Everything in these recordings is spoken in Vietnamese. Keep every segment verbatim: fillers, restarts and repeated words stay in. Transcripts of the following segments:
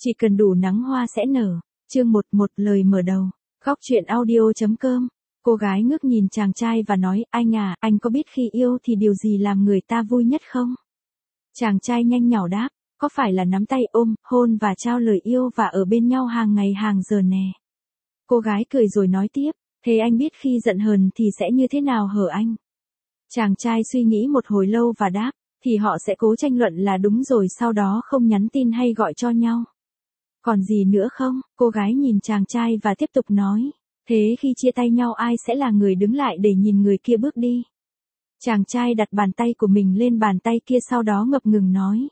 Chỉ cần đủ nắng hoa sẽ nở. Chương một một lời mở đầu. Góc truyện audio.com. Cô gái ngước nhìn chàng trai và nói, anh à, anh có biết khi yêu thì điều gì làm người ta vui nhất không? Chàng trai nhanh nhỏ đáp, có phải là nắm tay ôm, hôn và trao lời yêu và ở bên nhau hàng ngày hàng giờ nè. Cô gái cười rồi nói tiếp, thế anh biết khi giận hờn thì sẽ như thế nào hở anh? Chàng trai suy nghĩ một hồi lâu và đáp, thì họ sẽ cố tranh luận là đúng rồi sau đó không nhắn tin hay gọi cho nhau. Còn gì nữa không? Cô gái nhìn chàng trai và tiếp tục nói, thế khi chia tay nhau ai sẽ là người đứng lại để nhìn người kia bước đi? Chàng trai đặt bàn tay của mình lên bàn tay kia sau đó ngập ngừng nói,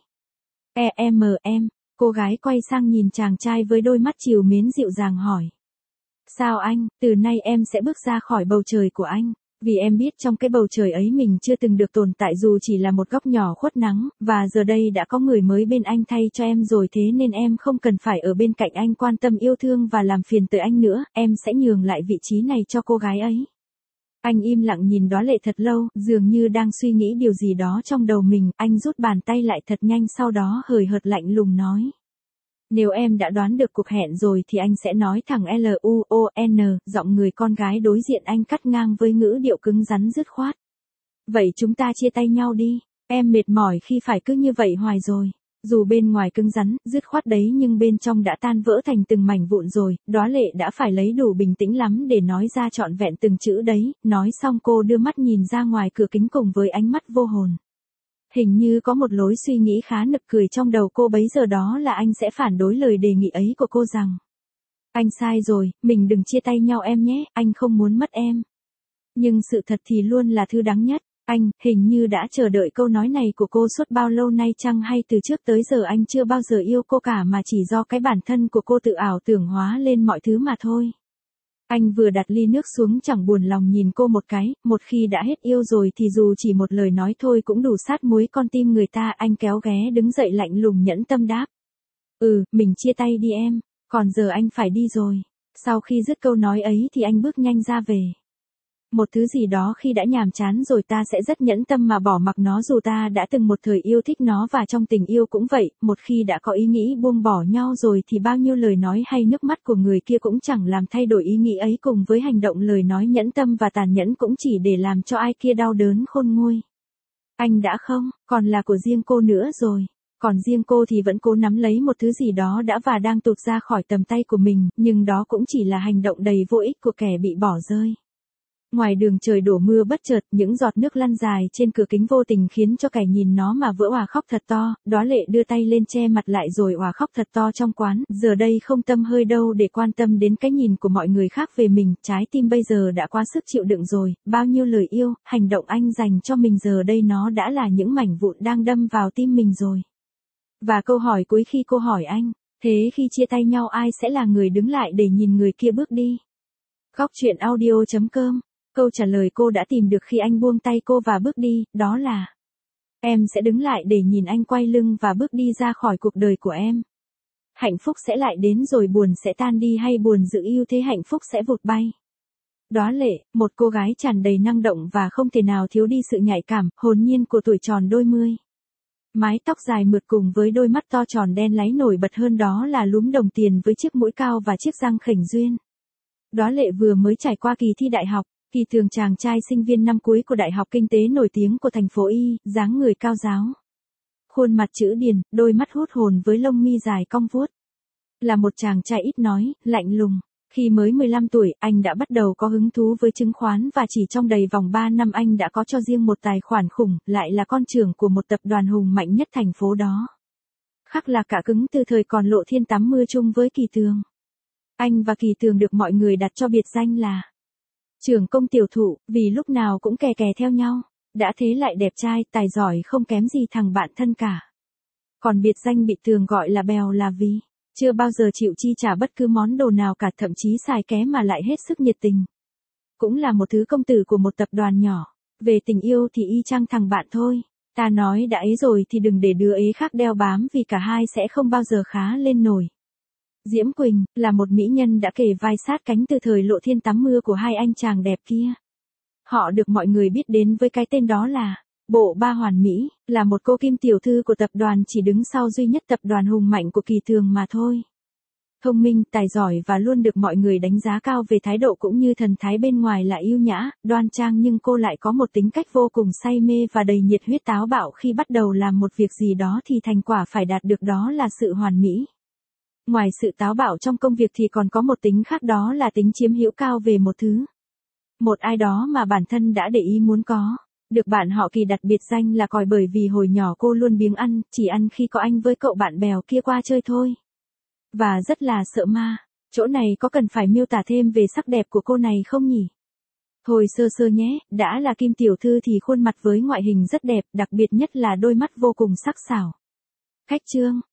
E em em. Cô gái quay sang nhìn chàng trai với đôi mắt trìu mến dịu dàng hỏi, sao anh, từ nay em sẽ bước ra khỏi bầu trời của anh. Vì em biết trong cái bầu trời ấy mình chưa từng được tồn tại dù chỉ là một góc nhỏ khuất nắng, và giờ đây đã có người mới bên anh thay cho em rồi thế nên em không cần phải ở bên cạnh anh quan tâm yêu thương và làm phiền tới anh nữa, em sẽ nhường lại vị trí này cho cô gái ấy. Anh im lặng nhìn Đóa Lệ thật lâu, dường như đang suy nghĩ điều gì đó trong đầu mình, anh rút bàn tay lại thật nhanh sau đó hời hợt lạnh lùng nói. Nếu em đã đoán được cuộc hẹn rồi thì anh sẽ nói thẳng L U O N, giọng người con gái đối diện anh cắt ngang với ngữ điệu cứng rắn dứt khoát. Vậy chúng ta chia tay nhau đi, em mệt mỏi khi phải cứ như vậy hoài rồi. Dù bên ngoài cứng rắn, dứt khoát đấy nhưng bên trong đã tan vỡ thành từng mảnh vụn rồi, Đóa Lệ đã phải lấy đủ bình tĩnh lắm để nói ra trọn vẹn từng chữ đấy, nói xong cô đưa mắt nhìn ra ngoài cửa kính cùng với ánh mắt vô hồn. Hình như có một lối suy nghĩ khá nực cười trong đầu cô bấy giờ đó là anh sẽ phản đối lời đề nghị ấy của cô rằng, anh sai rồi, mình đừng chia tay nhau em nhé, anh không muốn mất em. Nhưng sự thật thì luôn là thứ đáng nhất. Anh, hình như đã chờ đợi câu nói này của cô suốt bao lâu nay chăng hay từ trước tới giờ anh chưa bao giờ yêu cô cả mà chỉ do cái bản thân của cô tự ảo tưởng hóa lên mọi thứ mà thôi. Anh vừa đặt ly nước xuống chẳng buồn lòng nhìn cô một cái, một khi đã hết yêu rồi thì dù chỉ một lời nói thôi cũng đủ sát muối con tim người ta. Anh kéo ghé đứng dậy lạnh lùng nhẫn tâm đáp. Ừ, mình chia tay đi em, còn giờ anh phải đi rồi. Sau khi dứt câu nói ấy thì anh bước nhanh ra về. Một thứ gì đó khi đã nhàm chán rồi ta sẽ rất nhẫn tâm mà bỏ mặc nó dù ta đã từng một thời yêu thích nó và trong tình yêu cũng vậy, một khi đã có ý nghĩ buông bỏ nhau rồi thì bao nhiêu lời nói hay nước mắt của người kia cũng chẳng làm thay đổi ý nghĩ ấy cùng với hành động lời nói nhẫn tâm và tàn nhẫn cũng chỉ để làm cho ai kia đau đớn khôn nguôi. Anh đã không, còn là của riêng cô nữa rồi. Còn riêng cô thì vẫn cố nắm lấy một thứ gì đó đã và đang tụt ra khỏi tầm tay của mình, nhưng đó cũng chỉ là hành động đầy vô ích của kẻ bị bỏ rơi. Ngoài đường trời đổ mưa bất chợt, những giọt nước lăn dài trên cửa kính vô tình khiến cho kẻ nhìn nó mà vỡ òa khóc thật to. Đóa Lệ đưa tay lên che mặt lại rồi òa khóc thật to trong quán, giờ đây không tâm hơi đâu để quan tâm đến cái nhìn của mọi người khác về mình, trái tim bây giờ đã quá sức chịu đựng rồi, bao nhiêu lời yêu, hành động anh dành cho mình giờ đây nó đã là những mảnh vụn đang đâm vào tim mình rồi. Và câu hỏi cuối khi cô hỏi anh, thế khi chia tay nhau ai sẽ là người đứng lại để nhìn người kia bước đi? Góc truyện audio.com. Câu trả lời cô đã tìm được khi anh buông tay cô và bước đi, đó là em sẽ đứng lại để nhìn anh quay lưng và bước đi ra khỏi cuộc đời của em. Hạnh phúc sẽ lại đến rồi buồn sẽ tan đi hay buồn giữ yêu thế hạnh phúc sẽ vụt bay. Đóa Lệ, một cô gái tràn đầy năng động và không thể nào thiếu đi sự nhạy cảm, hồn nhiên của tuổi tròn đôi mươi. Mái tóc dài mượt cùng với đôi mắt to tròn đen láy nổi bật hơn đó là lúm đồng tiền với chiếc mũi cao và chiếc răng khểnh duyên. Đóa Lệ vừa mới trải qua kỳ thi đại học. Kỳ Tường chàng trai sinh viên năm cuối của Đại học Kinh tế nổi tiếng của thành phố Y, dáng người cao ráo. Khuôn mặt chữ điền, đôi mắt hút hồn với lông mi dài cong vuốt. Là một chàng trai ít nói, lạnh lùng. Khi mới mười lăm tuổi, anh đã bắt đầu có hứng thú với chứng khoán và chỉ trong đầy vòng ba năm anh đã có cho riêng một tài khoản khủng, lại là con trưởng của một tập đoàn hùng mạnh nhất thành phố đó. Khắc là cả cứng từ thời còn Lộ Thiên tắm mưa chung với Kỳ Tường. Anh và Kỳ Tường được mọi người đặt cho biệt danh là trưởng công tiểu thụ, vì lúc nào cũng kè kè theo nhau, đã thế lại đẹp trai, tài giỏi không kém gì thằng bạn thân cả. Còn biệt danh bị Tường gọi là Bèo là vì, chưa bao giờ chịu chi trả bất cứ món đồ nào cả thậm chí xài ké mà lại hết sức nhiệt tình. Cũng là một thứ công tử của một tập đoàn nhỏ, về tình yêu thì y chang thằng bạn thôi, ta nói đã ấy rồi thì đừng để đứa ấy khác đeo bám vì cả hai sẽ không bao giờ khá lên nổi. Diễm Quỳnh, là một mỹ nhân đã kề vai sát cánh từ thời Lộ Thiên tắm mưa của hai anh chàng đẹp kia. Họ được mọi người biết đến với cái tên đó là Bộ ba hoàn mỹ, là một cô Kim tiểu thư của tập đoàn chỉ đứng sau duy nhất tập đoàn hùng mạnh của Kỳ Tường mà thôi. Thông minh, tài giỏi và luôn được mọi người đánh giá cao về thái độ cũng như thần thái bên ngoài là yêu nhã, đoan trang nhưng cô lại có một tính cách vô cùng say mê và đầy nhiệt huyết táo bạo khi bắt đầu làm một việc gì đó thì thành quả phải đạt được đó là sự hoàn mỹ. Ngoài sự táo bạo trong công việc thì còn có một tính khác đó là tính chiếm hữu cao về một thứ. Một ai đó mà bản thân đã để ý muốn có. Được bạn họ Kỳ đặt biệt danh là Còi bởi vì hồi nhỏ cô luôn biếng ăn, chỉ ăn khi có anh với cậu bạn bèo kia qua chơi thôi. Và rất là sợ ma. Chỗ này có cần phải miêu tả thêm về sắc đẹp của cô này không nhỉ? Thôi sơ sơ nhé, đã là Kim tiểu thư thì khuôn mặt với ngoại hình rất đẹp, đặc biệt nhất là đôi mắt vô cùng sắc sảo. Khách trương